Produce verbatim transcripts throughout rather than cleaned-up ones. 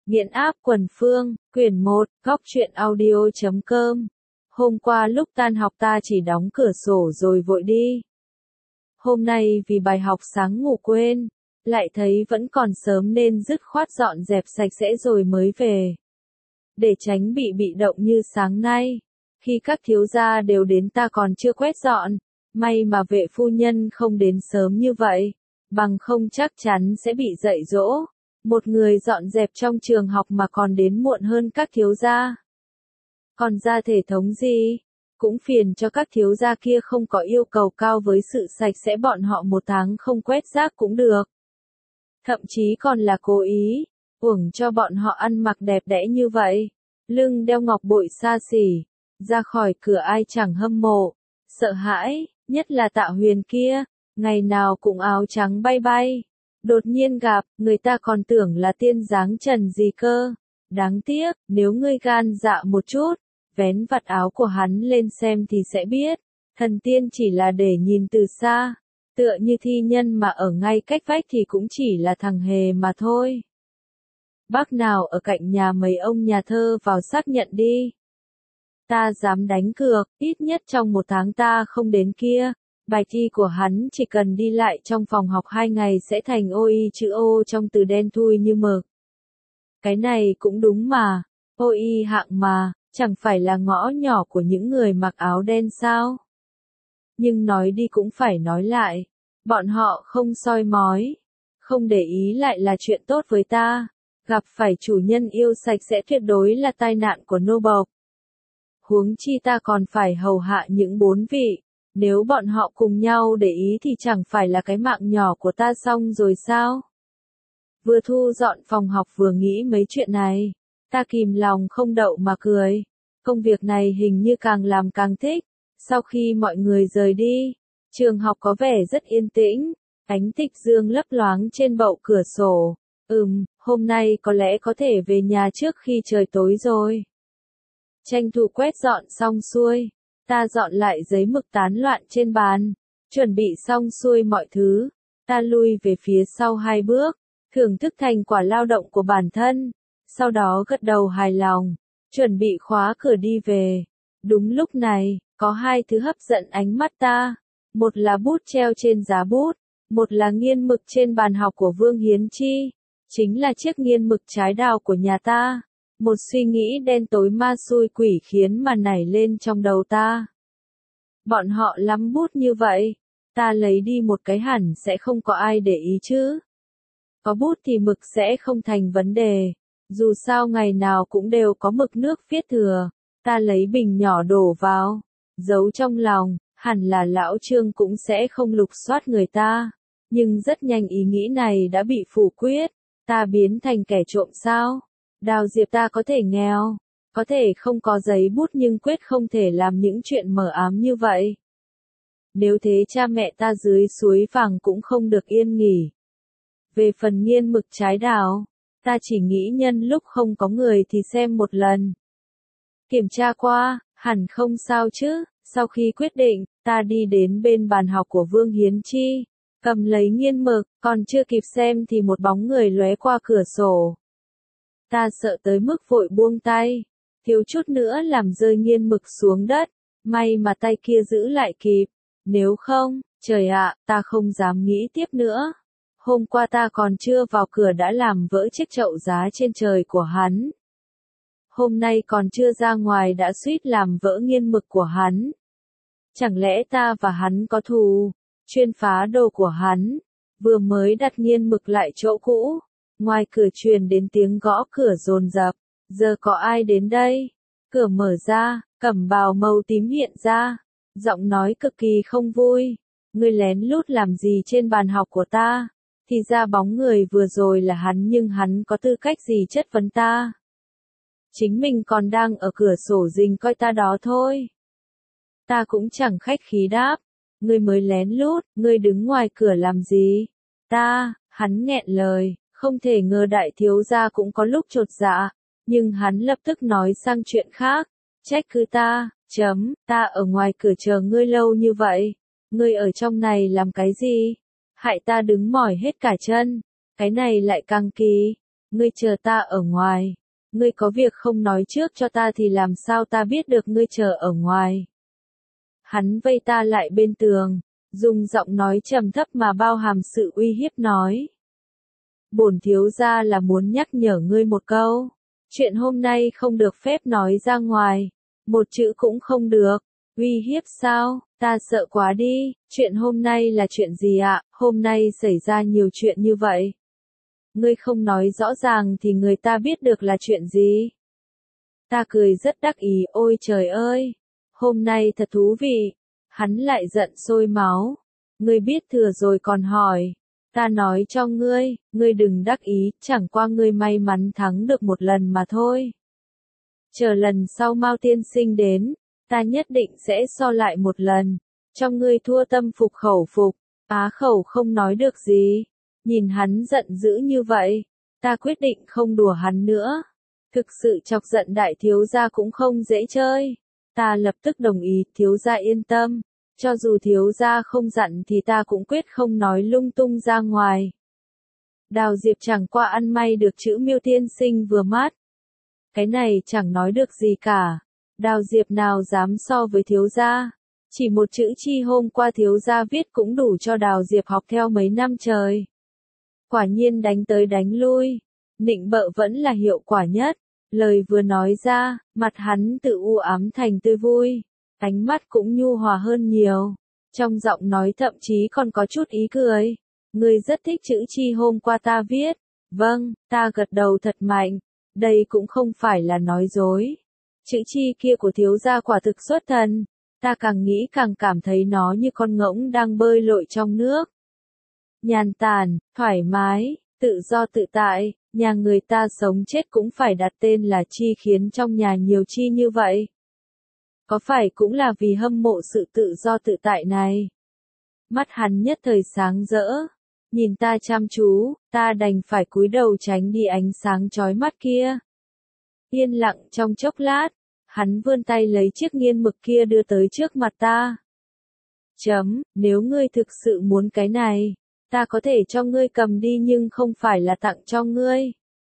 Nghiện áp quần phương, quyển một, góc truyện audio chấm com. Hôm qua lúc tan học ta chỉ đóng cửa sổ rồi vội đi. Hôm nay vì bài học sáng ngủ quên, lại thấy vẫn còn sớm nên dứt khoát dọn dẹp sạch sẽ rồi mới về. Để tránh bị bị động như sáng nay, khi các thiếu gia đều đến ta còn chưa quét dọn, may mà vệ phu nhân không đến sớm như vậy, bằng không chắc chắn sẽ bị dạy dỗ. Một người dọn dẹp trong trường học mà còn đến muộn hơn các thiếu gia. Còn ra thể thống gì? Cũng phiền cho các thiếu gia kia không có yêu cầu cao với sự sạch sẽ, bọn họ một tháng không quét rác cũng được. Thậm chí còn là cố ý, uổng cho bọn họ ăn mặc đẹp đẽ như vậy. Lưng đeo ngọc bội xa xỉ, ra khỏi cửa ai chẳng hâm mộ, sợ hãi, nhất là Tạ Huyền kia, ngày nào cũng áo trắng bay bay. Đột nhiên gặp, người ta còn tưởng là tiên dáng trần gì cơ. Đáng tiếc, nếu ngươi gan dạ một chút, vén vạt áo của hắn lên xem thì sẽ biết. Thần tiên chỉ là để nhìn từ xa, tựa như thi nhân mà ở ngay cách vách thì cũng chỉ là thằng hề mà thôi. Bác nào ở cạnh nhà mấy ông nhà thơ vào xác nhận đi. Ta dám đánh cược, ít nhất trong một tháng ta không đến kia. Bài thi của hắn chỉ cần đi lại trong phòng học hai ngày sẽ thành ô y chữ ô trong từ đen thui như mực. Cái này cũng đúng mà, ô y hạng mà, chẳng phải là ngõ nhỏ của những người mặc áo đen sao? Nhưng nói đi cũng phải nói lại, bọn họ không soi mói, không để ý lại là chuyện tốt với ta, gặp phải chủ nhân yêu sạch sẽ tuyệt đối là tai nạn của nô bộc. Huống chi ta còn phải hầu hạ những bốn vị. Nếu bọn họ cùng nhau để ý thì chẳng phải là cái mạng nhỏ của ta xong rồi sao? Vừa thu dọn phòng học vừa nghĩ mấy chuyện này, ta kìm lòng không đậu mà cười. Công việc này hình như càng làm càng thích. Sau khi mọi người rời đi, trường học có vẻ rất yên tĩnh, ánh tịch dương lấp loáng trên bậu cửa sổ. Ừm, hôm nay có lẽ có thể về nhà trước khi trời tối rồi. Tranh thủ quét dọn xong xuôi. Ta dọn lại giấy mực tán loạn trên bàn, chuẩn bị xong xuôi mọi thứ, ta lui về phía sau hai bước, thưởng thức thành quả lao động của bản thân, sau đó gật đầu hài lòng, chuẩn bị khóa cửa đi về. Đúng lúc này, có hai thứ hấp dẫn ánh mắt ta, một là bút treo trên giá bút, một là nghiên mực trên bàn học của Vương Hiến Chi, chính là chiếc nghiên mực trái đào của nhà ta. Một suy nghĩ đen tối ma xui quỷ khiến mà nảy lên trong đầu ta. Bọn họ lắm bút như vậy, ta lấy đi một cái hẳn sẽ không có ai để ý chứ. Có bút thì mực sẽ không thành vấn đề, dù sao ngày nào cũng đều có mực nước viết thừa, ta lấy bình nhỏ đổ vào, giấu trong lòng, hẳn là lão Trương cũng sẽ không lục soát người ta. Nhưng rất nhanh ý nghĩ này đã bị phủ quyết, ta biến thành kẻ trộm sao? Đào Diệp ta có thể nghèo, có thể không có giấy bút nhưng quyết không thể làm những chuyện mờ ám như vậy. Nếu thế cha mẹ ta dưới suối vàng cũng không được yên nghỉ. Về phần nghiên mực trái đào, ta chỉ nghĩ nhân lúc không có người thì xem một lần. Kiểm tra qua, hẳn không sao chứ. Sau khi quyết định, ta đi đến bên bàn học của Vương Hiến Chi, cầm lấy nghiên mực, còn chưa kịp xem thì một bóng người lóe qua cửa sổ. Ta sợ tới mức vội buông tay, thiếu chút nữa làm rơi nghiên mực xuống đất, may mà tay kia giữ lại kịp, nếu không, trời ạ, ta không dám nghĩ tiếp nữa. Hôm qua ta còn chưa vào cửa đã làm vỡ chiếc chậu giá trên trời của hắn. Hôm nay còn chưa ra ngoài đã suýt làm vỡ nghiên mực của hắn. Chẳng lẽ ta và hắn có thù, chuyên phá đồ của hắn, vừa mới đặt nghiên mực lại chỗ cũ. Ngoài cửa truyền đến tiếng gõ cửa dồn dập, giờ có ai đến đây? Cửa mở ra, cẩm bào màu tím hiện ra, giọng nói cực kỳ không vui. Ngươi lén lút làm gì trên bàn học của ta? Thì ra bóng người vừa rồi là hắn nhưng hắn có tư cách gì chất vấn ta? Chính mình còn đang ở cửa sổ rình coi ta đó thôi. Ta cũng chẳng khách khí đáp, ngươi mới lén lút, ngươi đứng ngoài cửa làm gì? Ta, hắn nghẹn lời. Không thể ngờ đại thiếu gia cũng có lúc chột dạ, nhưng hắn lập tức nói sang chuyện khác, trách cứ ta, chấm, ta ở ngoài cửa chờ ngươi lâu như vậy, ngươi ở trong này làm cái gì? Hại ta đứng mỏi hết cả chân, cái này lại càng kỳ, Ngươi chờ ta ở ngoài. Ngươi có việc không nói trước cho ta thì làm sao ta biết được ngươi chờ ở ngoài. Hắn vây ta lại bên tường, dùng giọng nói trầm thấp mà bao hàm sự uy hiếp nói. Bổn thiếu gia là muốn nhắc nhở ngươi một câu. Chuyện hôm nay không được phép nói ra ngoài. Một chữ cũng không được. Uy hiếp sao? Ta sợ quá đi. Chuyện hôm nay là chuyện gì ạ? Hôm nay xảy ra nhiều chuyện như vậy. Ngươi không nói rõ ràng thì người ta biết được là chuyện gì. Ta cười rất đắc ý. Ôi trời ơi! Hôm nay thật thú vị. Hắn lại giận sôi máu. Ngươi biết thừa rồi còn hỏi. Ta nói cho ngươi, ngươi đừng đắc ý, chẳng qua ngươi may mắn thắng được một lần mà thôi. Chờ lần sau Mao tiên sinh đến, ta nhất định sẽ so lại một lần, cho ngươi thua tâm phục khẩu phục. Á Khẩu không nói được gì, nhìn hắn giận dữ như vậy, ta quyết định không đùa hắn nữa. Thực sự chọc giận đại thiếu gia cũng không dễ chơi. Ta lập tức đồng ý, thiếu gia yên tâm. Cho dù thiếu gia không dặn thì ta cũng quyết không nói lung tung ra ngoài. Đào Diệp chẳng qua ăn may được chữ Miêu tiên sinh vừa mắt. Cái này chẳng nói được gì cả. Đào Diệp nào dám so với thiếu gia. Chỉ một chữ chi hôm qua thiếu gia viết cũng đủ cho Đào Diệp học theo mấy năm trời. Quả nhiên đánh tới đánh lui. Nịnh bợ vẫn là hiệu quả nhất. Lời vừa nói ra, mặt hắn tự u ám thành tươi vui. Ánh mắt cũng nhu hòa hơn nhiều. Trong giọng nói thậm chí còn có chút ý cười. Ngươi rất thích chữ chi hôm qua ta viết. Vâng, ta gật đầu thật mạnh. Đây cũng không phải là nói dối. Chữ chi kia của thiếu gia quả thực xuất thần. Ta càng nghĩ càng cảm thấy nó như con ngỗng đang bơi lội trong nước. Nhàn tản, thoải mái, tự do tự tại. Nhà người ta sống chết cũng phải đặt tên là chi khiến trong nhà nhiều chi như vậy. Có phải cũng là vì hâm mộ sự tự do tự tại này? Mắt hắn nhất thời sáng rỡ. Nhìn ta chăm chú, ta đành phải cúi đầu tránh đi ánh sáng chói mắt kia. Yên lặng trong chốc lát, hắn vươn tay lấy chiếc nghiên mực kia đưa tới trước mặt ta. Chấm, nếu ngươi thực sự muốn cái này, ta có thể cho ngươi cầm đi nhưng không phải là tặng cho ngươi.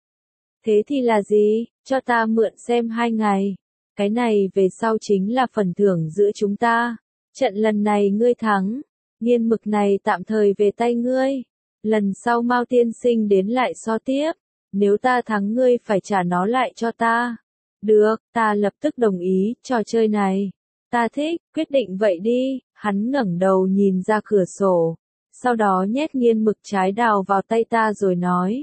Thế thì là gì? Cho ta mượn xem hai ngày. Cái này về sau chính là phần thưởng giữa chúng ta. Trận lần này ngươi thắng. Nghiên mực này tạm thời về tay ngươi. Lần sau Mao tiên sinh đến lại so tiếp. Nếu ta thắng ngươi phải trả nó lại cho ta. Được, ta lập tức đồng ý, trò chơi này. Ta thích, quyết định vậy đi. Hắn ngẩng đầu nhìn ra cửa sổ. Sau đó nhét nghiên mực trái đào vào tay ta rồi nói.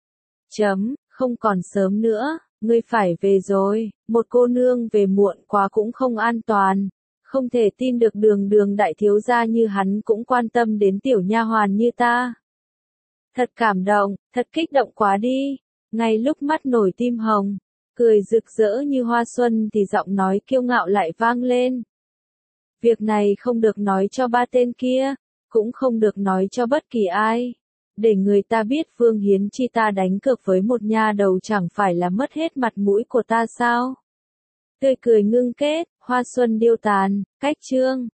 Chấm, không còn sớm nữa. Ngươi phải về rồi, một cô nương về muộn quá cũng không an toàn. Không thể tin được đường đường đại thiếu gia như hắn cũng quan tâm đến tiểu nha hoàn như ta. Thật cảm động, thật kích động quá đi. Ngay lúc mắt nổi tim hồng, cười rực rỡ như hoa xuân thì giọng nói kiêu ngạo lại vang lên. Việc này không được nói cho ba tên kia, cũng không được nói cho bất kỳ ai. Để người ta biết Phương Hiến Chi ta đánh cược với một nha đầu chẳng phải là mất hết mặt mũi của ta sao? Tươi cười ngưng kết, hoa xuân điêu tàn, cách chương.